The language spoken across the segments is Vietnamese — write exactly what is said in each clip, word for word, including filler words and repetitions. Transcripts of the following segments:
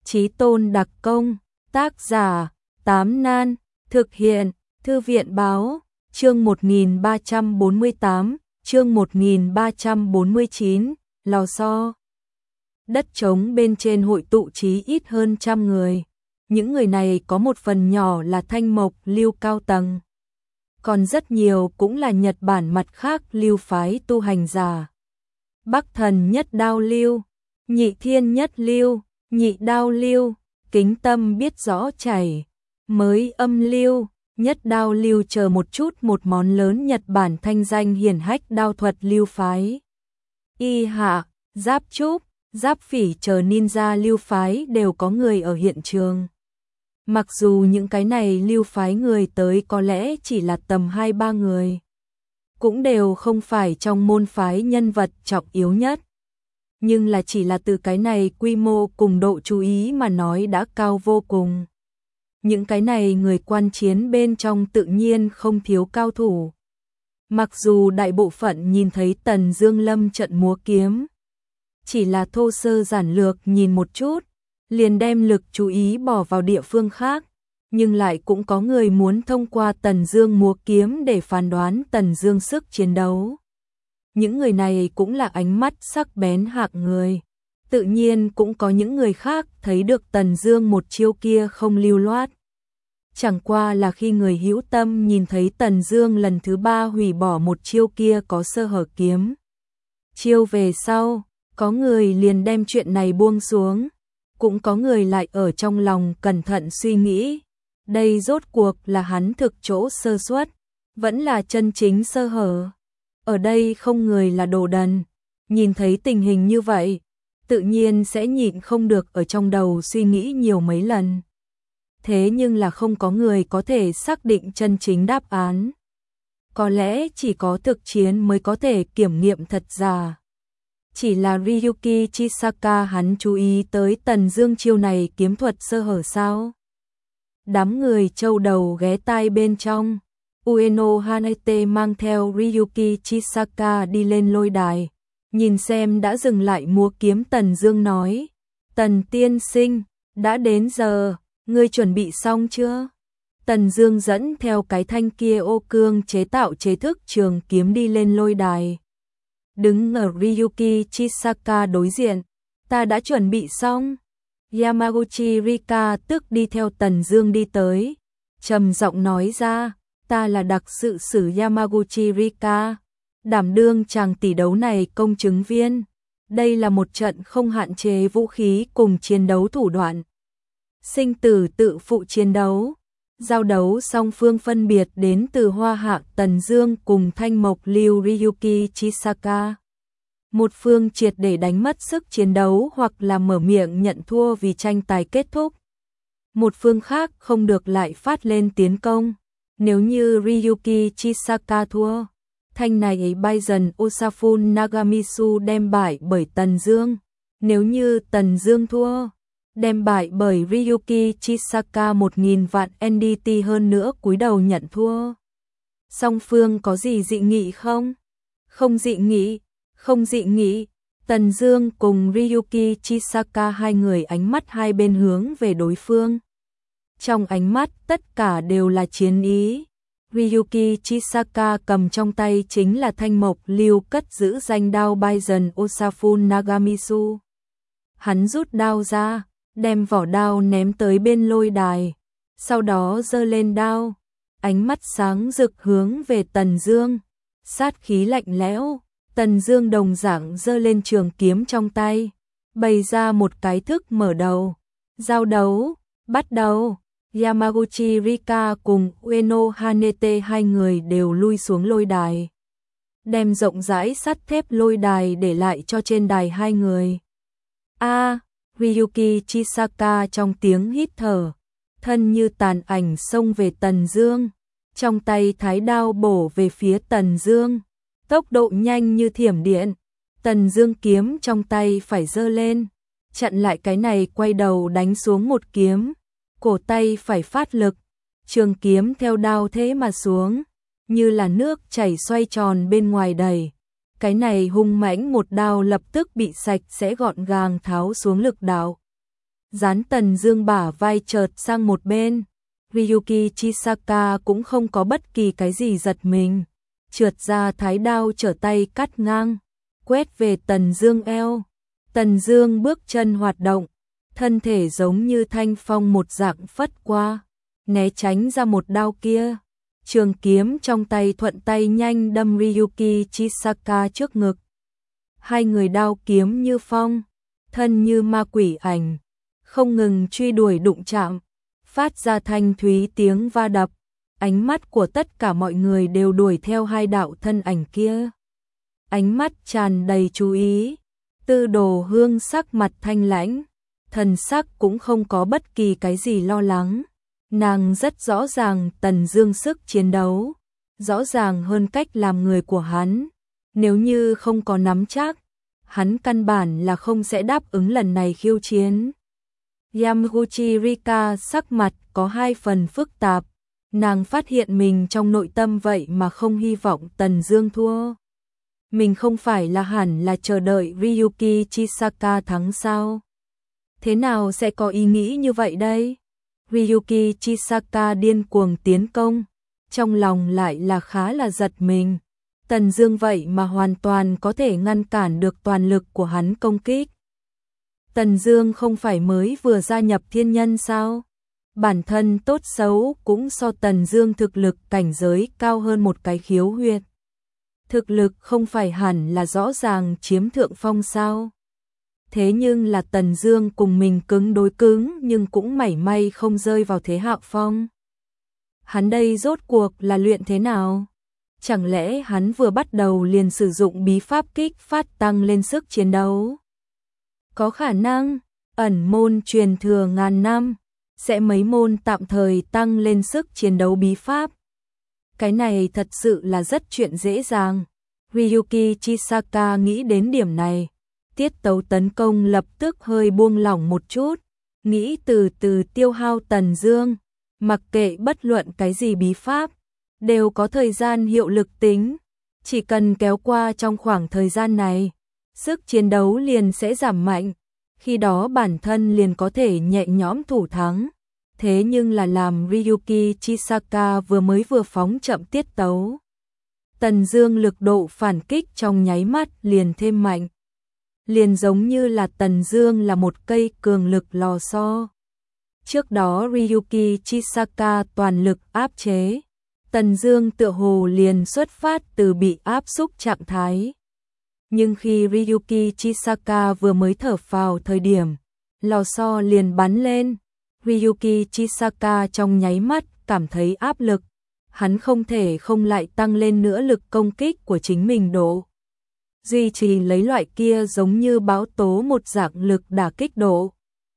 Chí Tôn đặc công, tác giả, Tám Nan, thực hiện, Thư viện báo, chương một nghìn ba trăm bốn mươi tám, chương một nghìn ba trăm bốn mươi chín, lò xo. Đất trống bên trên hội tụ chí ít hơn trăm người. Những người này có một phần nhỏ là Thanh Mộc Lưu cao tầng. Còn rất nhiều cũng là Nhật Bản mặt khác lưu phái tu hành giả. Bắc Thần Nhất Đao Lưu, Nhị Thiên Nhất Lưu, Nhị Đao Lưu, Kính Tâm biết rõ chảy, Mới Âm Lưu, Nhất Đao Lưu chờ một chút một món lớn Nhật Bản thanh danh hiển hách đao thuật lưu phái. Y Hạ, Giáp Trúc, Giáp Phỉ chờ ninja lưu phái đều có người ở hiện trường. Mặc dù những cái này lưu phái người tới có lẽ chỉ là tầm hai ba người, cũng đều không phải trong môn phái nhân vật trọng yếu nhất. Nhưng là chỉ là từ cái này quy mô cùng độ chú ý mà nói đã cao vô cùng. Những cái này người quan chiến bên trong tự nhiên không thiếu cao thủ. Mặc dù đại bộ phận nhìn thấy Tần Dương lâm trận múa kiếm, chỉ là thô sơ giản lược nhìn một chút, liền đem lực chú ý bỏ vào địa phương khác, nhưng lại cũng có người muốn thông qua Tần Dương múa kiếm để phán đoán Tần Dương sức chiến đấu. Những người này cũng là ánh mắt sắc bén hạng người. Tự nhiên cũng có những người khác thấy được Tần Dương một chiêu kia không lưu loát. Chẳng qua là khi người hữu tâm nhìn thấy Tần Dương lần thứ ba hủy bỏ một chiêu kia có sơ hở kiếm chiêu về sau, có người liền đem chuyện này buông xuống, cũng có người lại ở trong lòng cẩn thận suy nghĩ, đây rốt cuộc là hắn thực chỗ sơ suất, vẫn là chân chính sơ hở. Ở đây không người là đồ đần, nhìn thấy tình hình như vậy, tự nhiên sẽ nhịn không được ở trong đầu suy nghĩ nhiều mấy lần. Thế nhưng là không có người có thể xác định chân chính đáp án. Có lẽ chỉ có thực chiến mới có thể kiểm nghiệm thật giả. Chỉ là Ryuki Chisaka hắn chú ý tới Tần Dương chiêu này kiếm thuật sơ hở sao? Đám người châu đầu ghé tai bên trong, Ueno Hanete mang theo Ryuki Chisaka đi lên lôi đài, nhìn xem đã dừng lại múa kiếm Tần Dương nói, Tần tiên sinh, đã đến giờ, ngươi chuẩn bị xong chưa? Tần Dương dẫn theo cái thanh kia ô cương chế tạo chế thức trường kiếm đi lên lôi đài. Đứng ở Ryuki Chisaka đối diện, ta đã chuẩn bị xong. Yamaguchi Rika tức đi theo Tần Dương đi tới, trầm giọng nói ra, ta là đặc sự sử Yamaguchi Rika, đảm đương chàng tỷ đấu này công chứng viên. Đây là một trận không hạn chế vũ khí cùng chiến đấu thủ đoạn. Sinh tử tự phụ chiến đấu. Giao đấu song phương phân biệt đến từ Hoa Hạ Tần Dương cùng Thanh Mộc Lưu Ryuki Chisaka. Một phương triệt để đánh mất sức chiến đấu hoặc là mở miệng nhận thua vì tranh tài kết thúc. Một phương khác không được lại phát lên tiến công. Nếu như Ryuki Chisaka thua, thanh này Bison Osafun Nagamitsu đem bại bởi Tần Dương. Nếu như Tần Dương thua, đem bại bởi Ryuki Chisaka một nghìn vạn en đê tê hơn nữa cúi đầu nhận thua. Song phương có gì dị nghị không? Không dị nghị, không dị nghị. Tần Dương cùng Ryuki Chisaka hai người ánh mắt hai bên hướng về đối phương. Trong ánh mắt tất cả đều là chiến ý. Ryuki Chisaka cầm trong tay chính là Thanh Mộc Lưu cất giữ danh đao Bison Osafun Nagamitsu. Hắn rút đao ra, đem vỏ đao ném tới bên lôi đài, sau đó giơ lên đao, ánh mắt sáng rực hướng về Tần Dương, sát khí lạnh lẽo. Tần Dương đồng dạng giơ lên trường kiếm trong tay, bày ra một cái thức mở đầu. Giao đấu, bắt đầu. Yamaguchi Rika cùng Ueno Hanete hai người đều lui xuống lôi đài, đem rộng rãi sắt thép lôi đài để lại cho trên đài hai người. A, Ryuki Chisaka trong tiếng hít thở, thân như tàn ảnh xông về Tần Dương, trong tay thái đao bổ về phía Tần Dương, tốc độ nhanh như thiểm điện. Tần Dương kiếm trong tay phải giơ lên, chặn lại cái này quay đầu đánh xuống một kiếm, cổ tay phải phát lực, trường kiếm theo đao thế mà xuống, như là nước chảy xoay tròn bên ngoài đẩy. Cái này hung mãnh một đao lập tức bị sạch sẽ gọn gàng tháo xuống lực đạo. dán Tần Dương bả vai chợt sang một bên. Ryuki Chisaka cũng không có bất kỳ cái gì giật mình, trượt ra thái đao trở tay cắt ngang, quét về Tần Dương eo. Tần Dương bước chân hoạt động, thân thể giống như thanh phong một dạng phất qua, né tránh ra một đao kia. Trường kiếm trong tay thuận tay nhanh đâm Ryuki Chisaka trước ngực. Hai người đao kiếm như phong, thân như ma quỷ ảnh, không ngừng truy đuổi đụng chạm, phát ra thanh thúy tiếng va đập. Ánh mắt của tất cả mọi người đều đuổi theo hai đạo thân ảnh kia. Ánh mắt tràn đầy chú ý. Tư Đồ Hương sắc mặt thanh lãnh, thần sắc cũng không có bất kỳ cái gì lo lắng. Nàng rất rõ ràng Tần Dương sức chiến đấu, rõ ràng hơn cách làm người của hắn. Nếu như không có nắm chắc, hắn căn bản là không sẽ đáp ứng lần này khiêu chiến. Yamaguchi Rika sắc mặt có hai phần phức tạp. Nàng phát hiện mình trong nội tâm vậy mà không hy vọng Tần Dương thua. Mình không phải là hẳn là chờ đợi Ryuki Chisaka thắng sao? Thế nào sẽ có ý nghĩ như vậy đây? Ryuki Chisaka điên cuồng tiến công, trong lòng lại là khá là giật mình. Tần Dương vậy mà hoàn toàn có thể ngăn cản được toàn lực của hắn công kích. Tần Dương không phải mới vừa gia nhập thiên nhân sao? Bản thân tốt xấu cũng so Tần Dương thực lực cảnh giới cao hơn một cái khiếu huyệt. Thực lực không phải hẳn là rõ ràng chiếm thượng phong sao? Thế nhưng là Tần Dương cùng mình cứng đối cứng nhưng cũng mảy may không rơi vào thế hạ phong. Hắn đây rốt cuộc là luyện thế nào? Chẳng lẽ hắn vừa bắt đầu liền sử dụng bí pháp kích phát tăng lên sức chiến đấu? Có khả năng, ẩn môn truyền thừa ngàn năm, sẽ mấy môn tạm thời tăng lên sức chiến đấu bí pháp. Cái này thật sự là rất chuyện dễ dàng. Ryuki Chisaka nghĩ đến điểm này, tiết tấu tấn công lập tức hơi buông lỏng một chút, nghĩ từ từ tiêu hao Tần Dương, mặc kệ bất luận cái gì bí pháp, đều có thời gian hiệu lực tính, chỉ cần kéo qua trong khoảng thời gian này, sức chiến đấu liền sẽ giảm mạnh, khi đó bản thân liền có thể nhẹ nhõm thủ thắng. Thế nhưng là làm Ryuki Chisaka vừa mới vừa phóng chậm tiết tấu. Tần Dương lực độ phản kích trong nháy mắt liền thêm mạnh. Liền giống như là Tần Dương là một cây cường lực lò xo. Trước đó Ryuki Chisaka toàn lực áp chế. Tần Dương tựa hồ liền xuất phát từ bị áp xúc trạng thái. Nhưng khi Ryuki Chisaka vừa mới thở phào thời điểm, lò xo liền bắn lên. Ryuki Chisaka trong nháy mắt cảm thấy áp lực, hắn không thể không lại tăng lên nữa lực công kích của chính mình độ. Duy trì lấy loại kia giống như bão tố một dạng lực đả kích độ.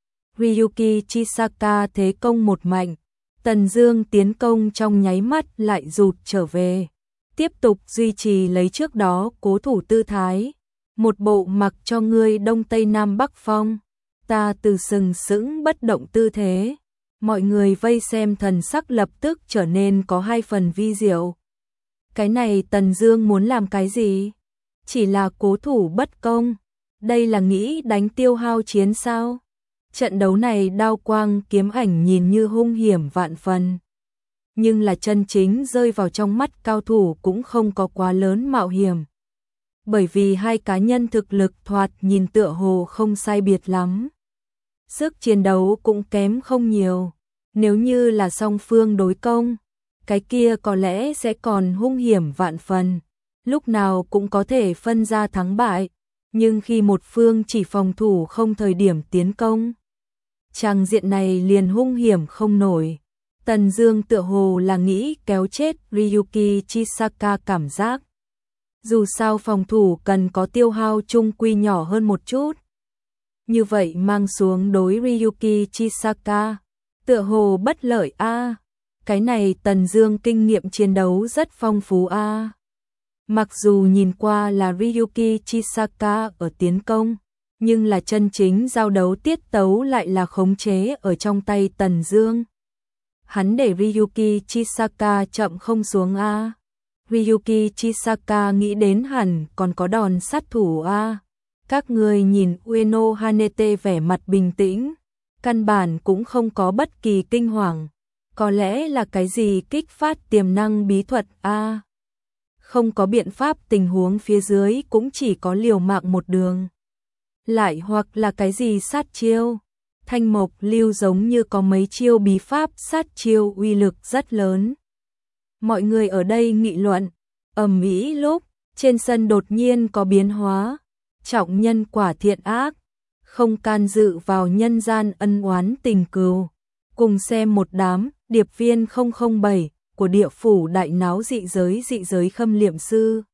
Ryuki Chisaka thế công một mạnh, Tần Dương tiến công trong nháy mắt lại rụt trở về, tiếp tục duy trì lấy trước đó cố thủ tư thái, một bộ mặc cho ngươi đông tây nam bắc phong. Ta từ sừng sững bất động tư thế, mọi người vây xem thần sắc lập tức trở nên có hai phần vi diệu. Cái này Tần Dương muốn làm cái gì? Chỉ là cố thủ bất công, đây là nghĩ đánh tiêu hao chiến sao? Trận đấu này đao quang kiếm ảnh nhìn như hung hiểm vạn phần, nhưng là chân chính rơi vào trong mắt cao thủ cũng không có quá lớn mạo hiểm. Bởi vì hai cá nhân thực lực thoạt nhìn tựa hồ không sai biệt lắm. Sức chiến đấu cũng kém không nhiều, nếu như là song phương đối công, cái kia có lẽ sẽ còn hung hiểm vạn phần, lúc nào cũng có thể phân ra thắng bại, nhưng khi một phương chỉ phòng thủ không thời điểm tiến công, tràng diện này liền hung hiểm không nổi. Tần Dương tựa hồ là nghĩ kéo chết Ryuki Chisaka cảm giác. Dù sao phòng thủ cần có tiêu hao chung quy nhỏ hơn một chút. Như vậy mang xuống đối Ryuki Chisaka, tựa hồ bất lợi a. À. Cái này Tần Dương kinh nghiệm chiến đấu rất phong phú a. À. Mặc dù nhìn qua là Ryuki Chisaka ở tiến công, nhưng là chân chính giao đấu tiết tấu lại là khống chế ở trong tay Tần Dương. Hắn để Ryuki Chisaka chậm không xuống a. À. Ryuki Chisaka nghĩ đến hẳn còn có đòn sát thủ a. À. Các người nhìn Ueno Hanete vẻ mặt bình tĩnh, căn bản cũng không có bất kỳ kinh hoàng. Có lẽ là cái gì kích phát tiềm năng bí thuật a? Không có biện pháp, tình huống phía dưới cũng chỉ có liều mạng một đường. Lại hoặc là cái gì sát chiêu? Thanh Mộc Lưu giống như có mấy chiêu bí pháp sát chiêu uy lực rất lớn. Mọi người ở đây nghị luận, ầm ĩ lúc trên sân đột nhiên có biến hóa, trọng nhân quả thiện ác, không can dự vào nhân gian ân oán tình cừu. Cùng xem một đám điệp viên không không bảy của địa phủ đại náo dị giới dị giới khâm liệm sư.